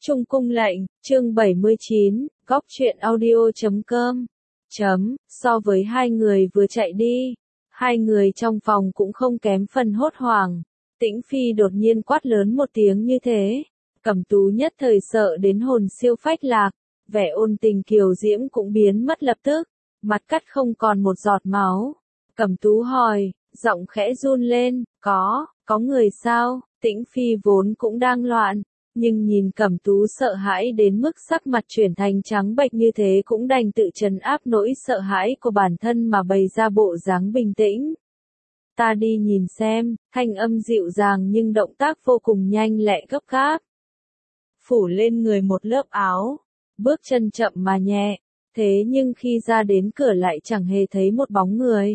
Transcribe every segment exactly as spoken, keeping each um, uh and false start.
Trung cung lệnh, chương bảy mươi chín, góc truyện audio chấm com. Chấm, so với hai người vừa chạy đi, hai người trong phòng cũng không kém phần hốt hoảng. Tĩnh Phi đột nhiên quát lớn một tiếng như thế, Cẩm Tú nhất thời sợ đến hồn siêu phách lạc, vẻ ôn tình kiều diễm cũng biến mất lập tức, mặt cắt không còn một giọt máu. Cẩm Tú hỏi, giọng khẽ run lên, có, có người sao? Tĩnh Phi vốn cũng đang loạn, nhưng nhìn Cẩm Tú sợ hãi đến mức sắc mặt chuyển thành trắng bệch như thế cũng đành tự trấn áp nỗi sợ hãi của bản thân mà bày ra bộ dáng bình tĩnh. Ta đi nhìn xem, thanh âm dịu dàng nhưng động tác vô cùng nhanh lẹ gấp gáp. Phủ lên người một lớp áo, bước chân chậm mà nhẹ, thế nhưng khi ra đến cửa lại chẳng hề thấy một bóng người.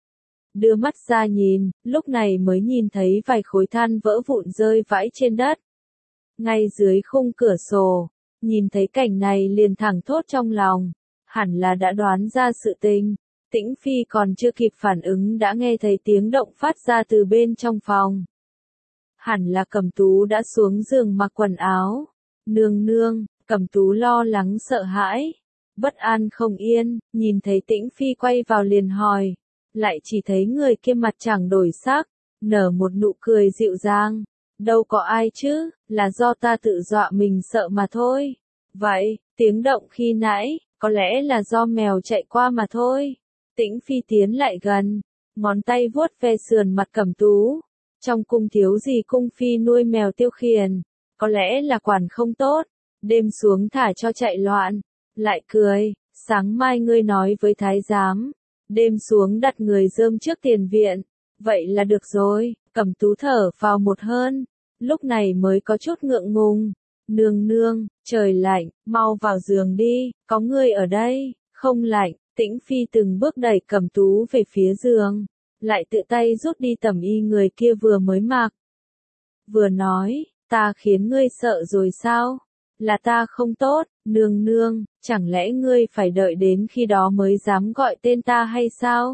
Đưa mắt ra nhìn, lúc này mới nhìn thấy vài khối than vỡ vụn rơi vãi trên đất. Ngay dưới khung cửa sổ, nhìn thấy cảnh này liền thẳng thốt trong lòng, hẳn là đã đoán ra sự tình. Tĩnh Phi còn chưa kịp phản ứng đã nghe thấy tiếng động phát ra từ bên trong phòng. Hẳn là Cẩm Tú đã xuống giường mặc quần áo. Nương nương, Cẩm Tú lo lắng sợ hãi, bất an không yên, nhìn thấy Tĩnh Phi quay vào liền hỏi, lại chỉ thấy người kia mặt chẳng đổi sắc, nở một nụ cười dịu dàng. Đâu có ai chứ, là do ta tự dọa mình sợ mà thôi. Vậy, tiếng động khi nãy, có lẽ là do mèo chạy qua mà thôi. Tĩnh Phi tiến lại gần, ngón tay vuốt ve sườn mặt Cẩm Tú. Trong cung thiếu gì cung phi nuôi mèo tiêu khiển, có lẽ là quản không tốt, đêm xuống thả cho chạy loạn. Lại cười, sáng mai ngươi nói với thái giám, đêm xuống đặt người rơm trước tiền viện. Vậy là được rồi. Cẩm Tú thở vào một hơn, lúc này mới có chút ngượng ngùng. Nương nương, trời lạnh, mau vào giường đi, có người ở đây, không lạnh. Tĩnh Phi từng bước đẩy Cẩm Tú về phía giường, lại tự tay rút đi tẩm y người kia vừa mới mặc. Vừa nói, ta khiến ngươi sợ rồi sao? Là ta không tốt, nương nương, chẳng lẽ ngươi phải đợi đến khi đó mới dám gọi tên ta hay sao?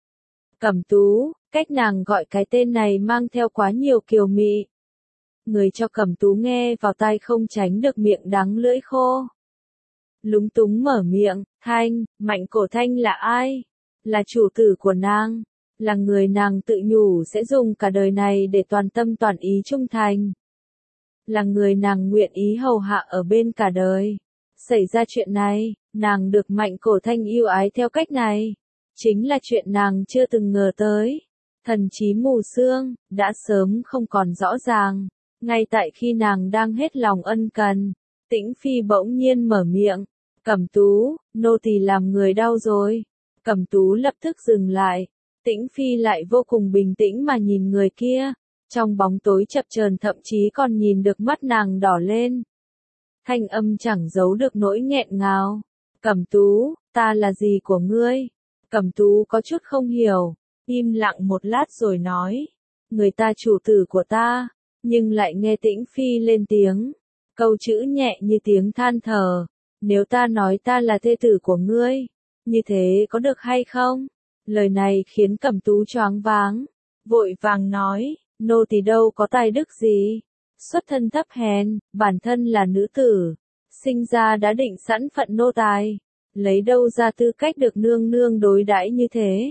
Cẩm Tú, cách nàng gọi cái tên này mang theo quá nhiều kiều mị. Người cho Cẩm Tú nghe vào tai không tránh được miệng đắng lưỡi khô. Lúng túng mở miệng, Thanh, Mạnh Cổ Thanh là ai? Là chủ tử của nàng, là người nàng tự nhủ sẽ dùng cả đời này để toàn tâm toàn ý trung thành. Là người nàng nguyện ý hầu hạ ở bên cả đời. Xảy ra chuyện này, nàng được Mạnh Cổ Thanh yêu ái theo cách này, chính là chuyện nàng chưa từng ngờ tới. Thần trí mù sương, đã sớm không còn rõ ràng. Ngay tại khi nàng đang hết lòng ân cần, Tĩnh Phi bỗng nhiên mở miệng, Cẩm Tú, nô tỳ làm người đau rồi. Cẩm Tú lập tức dừng lại, Tĩnh Phi lại vô cùng bình tĩnh mà nhìn người kia, trong bóng tối chập chờn thậm chí còn nhìn được mắt nàng đỏ lên. Thanh âm chẳng giấu được nỗi nghẹn ngào, Cẩm Tú, ta là gì của ngươi? Cẩm Tú có chút không hiểu, im lặng một lát rồi nói, người ta chủ tử của ta, nhưng lại nghe Tĩnh Phi lên tiếng, câu chữ nhẹ như tiếng than thở, nếu ta nói ta là thê tử của ngươi, như thế có được hay không? Lời này khiến Cẩm Tú choáng váng, vội vàng nói, nô tỳ đâu có tài đức gì, xuất thân thấp hèn, bản thân là nữ tử, sinh ra đã định sẵn phận nô tài, lấy đâu ra tư cách được nương nương đối đãi như thế?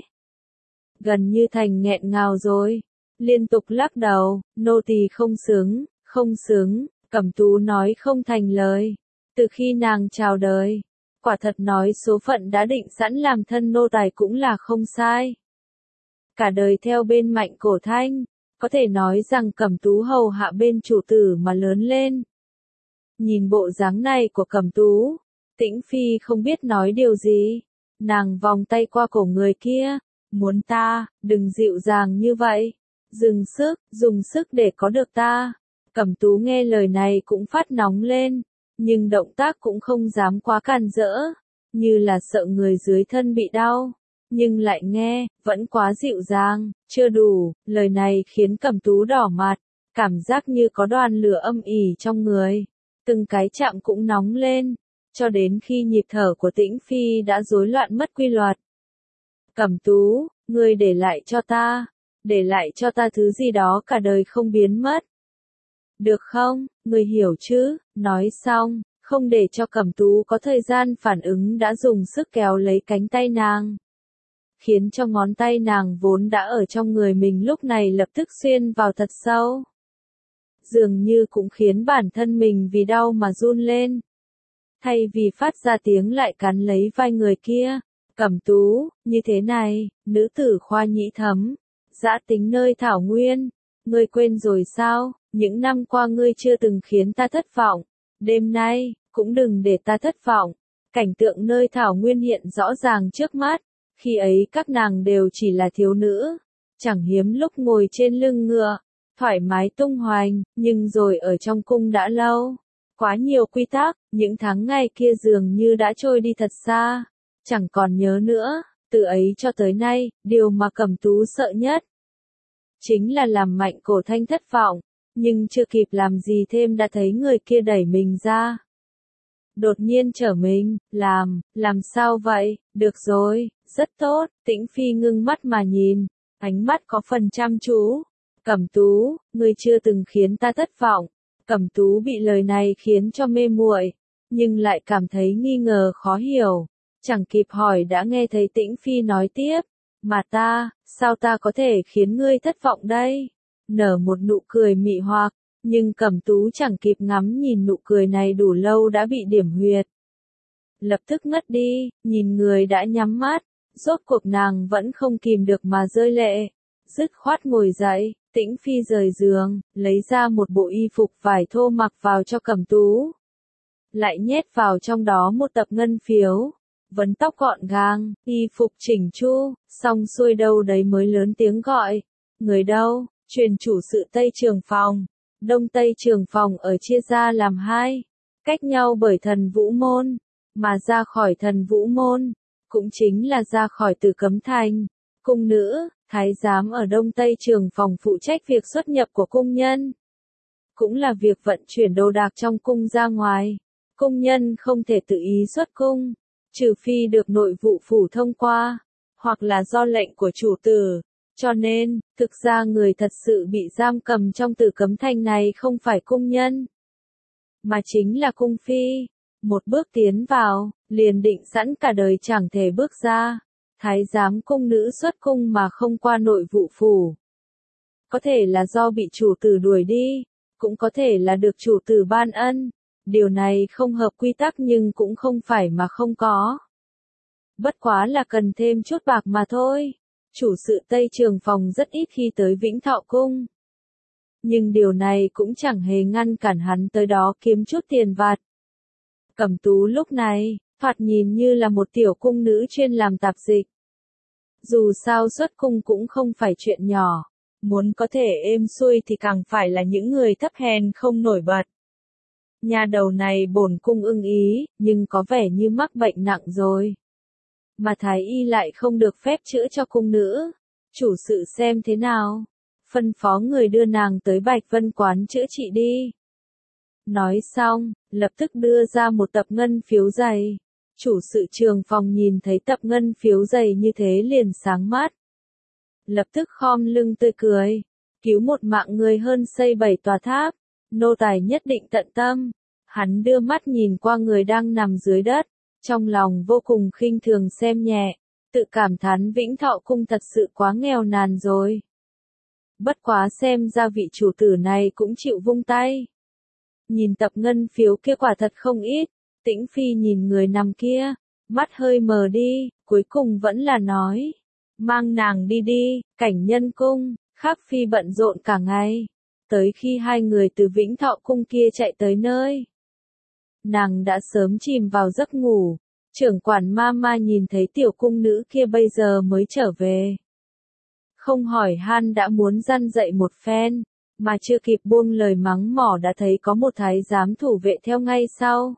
Gần như thành nghẹn ngào rồi, liên tục lắc đầu, nô tỳ không xứng, không xứng. Cẩm Tú nói không thành lời. Từ khi nàng chào đời, quả thật nói số phận đã định sẵn làm thân nô tài cũng là không sai. Cả đời theo bên Mạnh Cổ Thanh, có thể nói rằng Cẩm Tú hầu hạ bên chủ tử mà lớn lên. Nhìn bộ dáng này của Cẩm Tú, Tĩnh Phi không biết nói điều gì. Nàng vòng tay qua cổ người kia, muốn ta, đừng dịu dàng như vậy. Dừng sức, dùng sức để có được ta. Cẩm Tú nghe lời này cũng phát nóng lên, nhưng động tác cũng không dám quá càn rỡ, như là sợ người dưới thân bị đau, nhưng lại nghe, vẫn quá dịu dàng, chưa đủ. Lời này khiến Cẩm Tú đỏ mặt, cảm giác như có đoàn lửa âm ỉ trong người, từng cái chạm cũng nóng lên, cho đến khi nhịp thở của Tĩnh Phi đã rối loạn mất quy luật. Cẩm Tú, ngươi để lại cho ta, để lại cho ta thứ gì đó cả đời không biến mất. Được không, người hiểu chứ, nói xong, không để cho Cẩm Tú có thời gian phản ứng đã dùng sức kéo lấy cánh tay nàng. Khiến cho ngón tay nàng vốn đã ở trong người mình lúc này lập tức xuyên vào thật sâu. Dường như cũng khiến bản thân mình vì đau mà run lên. Thay vì phát ra tiếng lại cắn lấy vai người kia. Cẩm Tú, như thế này, nữ tử khoa nhĩ thấm, dã tính nơi thảo nguyên. Ngươi quên rồi sao, những năm qua ngươi chưa từng khiến ta thất vọng. Đêm nay, cũng đừng để ta thất vọng. Cảnh tượng nơi thảo nguyên hiện rõ ràng trước mắt. Khi ấy các nàng đều chỉ là thiếu nữ. Chẳng hiếm lúc ngồi trên lưng ngựa, thoải mái tung hoành, nhưng rồi ở trong cung đã lâu. Quá nhiều quy tắc, những tháng ngày kia dường như đã trôi đi thật xa. Chẳng còn nhớ nữa, từ ấy cho tới nay, điều mà Cẩm Tú sợ nhất chính là làm Mạnh Cổ Thanh thất vọng, nhưng chưa kịp làm gì thêm đã thấy người kia đẩy mình ra. Đột nhiên trở mình, làm, làm sao vậy, được rồi, rất tốt, Tĩnh Phi ngưng mắt mà nhìn, ánh mắt có phần chăm chú. Cẩm Tú, ngươi chưa từng khiến ta thất vọng. Cẩm Tú bị lời này khiến cho mê muội, nhưng lại cảm thấy nghi ngờ khó hiểu. Chẳng kịp hỏi đã nghe thấy Tĩnh Phi nói tiếp, mà ta, sao ta có thể khiến ngươi thất vọng đây? Nở một nụ cười mị hoặc, nhưng Cẩm Tú chẳng kịp ngắm nhìn nụ cười này đủ lâu đã bị điểm huyệt. Lập tức ngất đi, nhìn người đã nhắm mắt, rốt cuộc nàng vẫn không kìm được mà rơi lệ. Dứt khoát ngồi dậy, Tĩnh Phi rời giường, lấy ra một bộ y phục vải thô mặc vào cho Cẩm Tú. Lại nhét vào trong đó một tập ngân phiếu. Vấn tóc gọn gàng, y phục chỉnh chu, xong xuôi đâu đấy mới lớn tiếng gọi. Người đâu, truyền chủ sự Tây Trường Phòng. Đông Tây Trường Phòng ở chia ra làm hai, cách nhau bởi thần Vũ Môn, mà ra khỏi thần Vũ Môn, cũng chính là ra khỏi Tử Cấm Thành. Cung nữ, thái giám ở Đông Tây Trường Phòng phụ trách việc xuất nhập của cung nhân. Cũng là việc vận chuyển đồ đạc trong cung ra ngoài. Cung nhân không thể tự ý xuất cung, trừ phi được nội vụ phủ thông qua, hoặc là do lệnh của chủ tử. Cho nên, thực ra người thật sự bị giam cầm trong Tử Cấm Thành này không phải cung nhân, mà chính là cung phi. Một bước tiến vào, liền định sẵn cả đời chẳng thể bước ra. Thái giám cung nữ xuất cung mà không qua nội vụ phủ. Có thể là do bị chủ tử đuổi đi, cũng có thể là được chủ tử ban ân. Điều này không hợp quy tắc nhưng cũng không phải mà không có. Bất quá là cần thêm chút bạc mà thôi. Chủ sự Tây Trường Phòng rất ít khi tới Vĩnh Thọ Cung. Nhưng điều này cũng chẳng hề ngăn cản hắn tới đó kiếm chút tiền vặt. Cẩm Tú lúc này, thoạt nhìn như là một tiểu cung nữ chuyên làm tạp dịch. Dù sao xuất cung cũng không phải chuyện nhỏ. Muốn có thể êm xuôi thì càng phải là những người thấp hèn không nổi bật. Nhà đầu này bổn cung ưng ý, nhưng có vẻ như mắc bệnh nặng rồi. Mà thái y lại không được phép chữa cho cung nữ. Chủ sự xem thế nào, phân phó người đưa nàng tới Bạch Vân quán chữa trị đi. Nói xong, lập tức đưa ra một tập ngân phiếu dày. Chủ sự Trường Phòng nhìn thấy tập ngân phiếu dày như thế liền sáng mắt. Lập tức khom lưng tươi cười. Cứu một mạng người hơn xây bảy tòa tháp. Nô tài nhất định tận tâm. Hắn đưa mắt nhìn qua người đang nằm dưới đất. Trong lòng vô cùng khinh thường xem nhẹ. Tự cảm thán Vĩnh Thọ Cung thật sự quá nghèo nàn rồi. Bất quá xem ra vị chủ tử này cũng chịu vung tay. Nhìn tập ngân phiếu kia quả thật không ít. Tĩnh Phi nhìn người nằm kia, mắt hơi mờ đi, cuối cùng vẫn là nói. Mang nàng đi đi, Cảnh Nhân Cung. Khác Phi bận rộn cả ngày. Tới khi hai người từ Vĩnh Thọ Cung kia chạy tới nơi, nàng đã sớm chìm vào giấc ngủ. Trưởng quản ma ma nhìn thấy tiểu cung nữ kia bây giờ mới trở về. Không hỏi han đã muốn răn dậy một phen, mà chưa kịp buông lời mắng mỏ đã thấy có một thái giám thủ vệ theo ngay sau.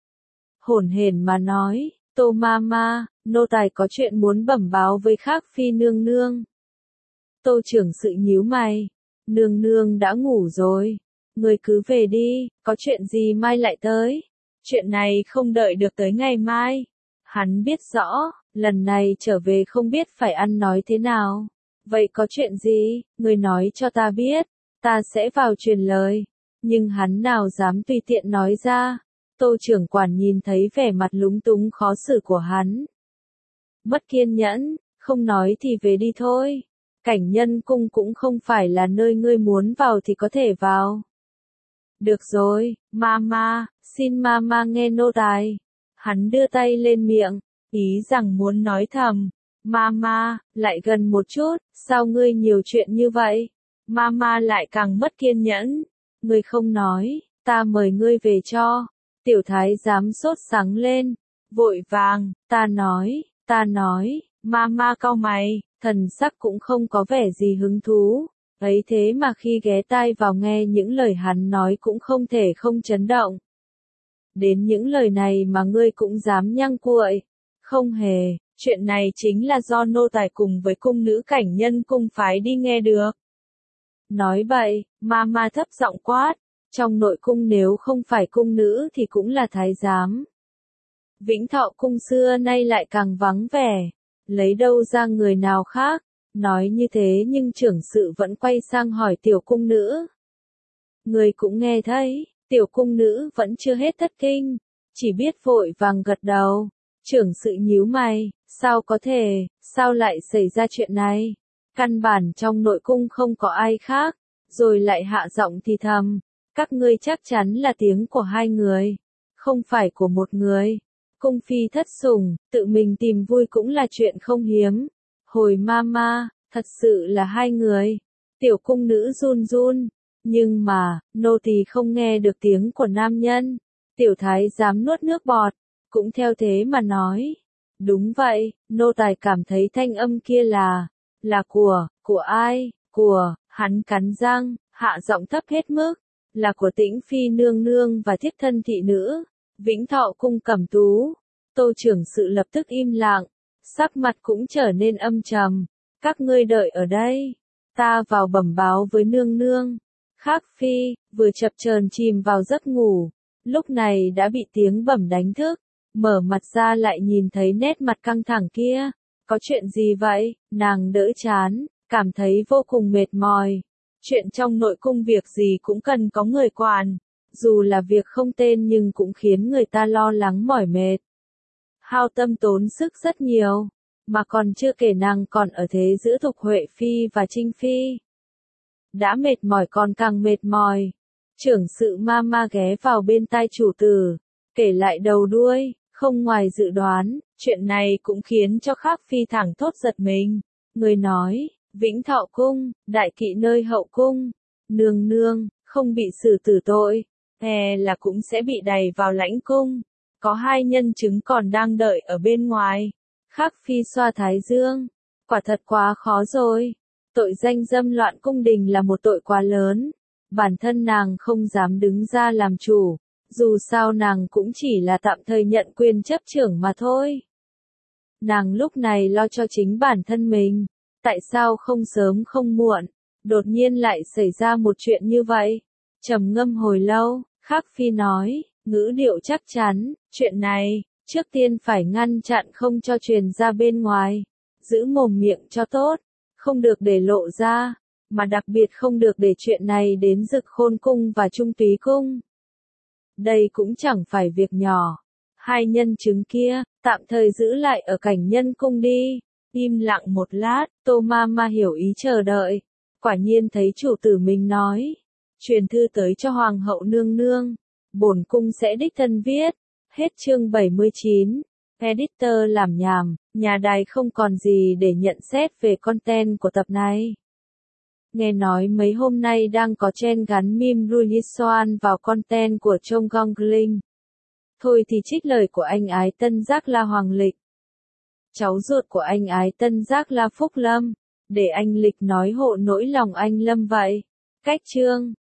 Hổn hển mà nói, Tô ma ma, nô tài có chuyện muốn bẩm báo với Khác Phi nương nương. Tô trưởng sự nhíu mày, nương nương đã ngủ rồi, người cứ về đi, có chuyện gì mai lại tới. Chuyện này không đợi được tới ngày mai. Hắn biết rõ, lần này trở về không biết phải ăn nói thế nào. Vậy có chuyện gì, người nói cho ta biết, ta sẽ vào truyền lời. nhưng hắn nào dám tùy tiện nói ra. Tô trưởng quản nhìn thấy vẻ mặt lúng túng khó xử của hắn. Mất kiên nhẫn, không nói thì về đi thôi. Cảnh nhân cung cũng không phải là nơi ngươi muốn vào thì có thể vào. Được rồi, mama, xin mama nghe nô tài. Hắn đưa tay lên miệng, ý rằng muốn nói thầm. Mama, lại gần một chút, sao ngươi nhiều chuyện như vậy? Mama lại càng mất kiên nhẫn. Ngươi không nói, ta mời ngươi về cho. Tiểu thái giám sốt sắng lên, vội vàng, ta nói, ta nói, mama cau mày, thần sắc cũng không có vẻ gì hứng thú. Ấy thế mà khi ghé tai vào nghe những lời hắn nói cũng không thể không chấn động. Đến những lời này mà ngươi cũng dám nhăng cuội. Không hề, chuyện này chính là do nô tài cùng với cung nữ cảnh nhân cung phái đi nghe được. Nói vậy, mama thấp giọng quát, trong nội cung nếu không phải cung nữ thì cũng là thái giám. Vĩnh Thọ cung xưa nay lại càng vắng vẻ, lấy đâu ra người nào khác. Nói như thế nhưng trưởng sự vẫn quay sang hỏi tiểu cung nữ. Người cũng nghe thấy, tiểu cung nữ vẫn chưa hết thất kinh, chỉ biết vội vàng gật đầu. Trưởng sự nhíu mày, sao có thể, sao lại xảy ra chuyện này? Căn bản trong nội cung không có ai khác, rồi lại hạ giọng thì thầm. Các ngươi chắc chắn là tiếng của hai người, không phải của một người. Cung phi thất sủng, tự mình tìm vui cũng là chuyện không hiếm. Hồi mama, thật sự là hai người. Tiểu cung nữ run run, nhưng mà, nô tỳ không nghe được tiếng của nam nhân. Tiểu thái giám nuốt nước bọt, cũng theo thế mà nói. Đúng vậy, nô tài cảm thấy thanh âm kia là, là của, của ai, của, hắn cắn răng, hạ giọng thấp hết mức, là của Tĩnh phi nương nương và thiếp thân thị nữ, Vĩnh Thọ cung Cẩm Tú. Tô trưởng sự lập tức im lặng, sắc mặt cũng trở nên âm trầm. Các ngươi đợi ở đây, ta vào bẩm báo với nương nương. Khác phi, vừa chập chờn chìm vào giấc ngủ, lúc này đã bị tiếng bẩm đánh thức, mở mặt ra lại nhìn thấy nét mặt căng thẳng kia. Có chuyện gì vậy? Nàng đỡ chán, cảm thấy vô cùng mệt mỏi. Chuyện trong nội cung việc gì cũng cần có người quản, dù là việc không tên nhưng cũng khiến người ta lo lắng mỏi mệt. Hao tâm tốn sức rất nhiều, mà còn chưa kể nàng còn ở thế giữa Thục Huệ Phi và Trinh Phi. Đã mệt mỏi còn càng mệt mỏi. Trưởng sự mama ghé vào bên tai chủ tử, kể lại đầu đuôi, không ngoài dự đoán, chuyện này cũng khiến cho Khác Phi thẳng thốt giật mình. Người nói, Vĩnh Thọ cung, đại kỵ nơi hậu cung, nương nương, không bị xử tử tội, hè là cũng sẽ bị đày vào lãnh cung. Có hai nhân chứng còn đang đợi ở bên ngoài. Khác Phi xoa thái dương, quả thật quá khó rồi. Tội danh dâm loạn cung đình là một tội quá lớn. Bản thân nàng không dám đứng ra làm chủ, dù sao nàng cũng chỉ là tạm thời nhận quyền chấp trưởng mà thôi. Nàng lúc này lo cho chính bản thân mình, tại sao không sớm không muộn, đột nhiên lại xảy ra một chuyện như vậy. Trầm ngâm hồi lâu, Khác Phi nói, ngữ điệu chắc chắn, chuyện này, trước tiên phải ngăn chặn không cho truyền ra bên ngoài, giữ mồm miệng cho tốt, không được để lộ ra, mà đặc biệt không được để chuyện này đến Dực Khôn cung và Trung Túy cung. Đây cũng chẳng phải việc nhỏ. Hai nhân chứng kia, tạm thời giữ lại ở cảnh nhân cung đi. Im lặng một lát, Tô Mama hiểu ý chờ đợi. Quả nhiên thấy chủ tử mình nói, truyền thư tới cho Hoàng hậu nương nương, bổn cung sẽ đích thân viết. Hết chương bảy mươi chín. Editor làm nhảm, nhà đài không còn gì để nhận xét về content của tập này. Nghe nói mấy hôm nay đang có trend gắn meme Ruyisoan vào content của Chong Gongling. Thôi thì trích lời của anh ái tân giác La Hoàng Lịch, cháu ruột của anh ái tân giác La Phúc Lâm, để anh Lịch nói hộ nỗi lòng anh Lâm vậy. Cách chương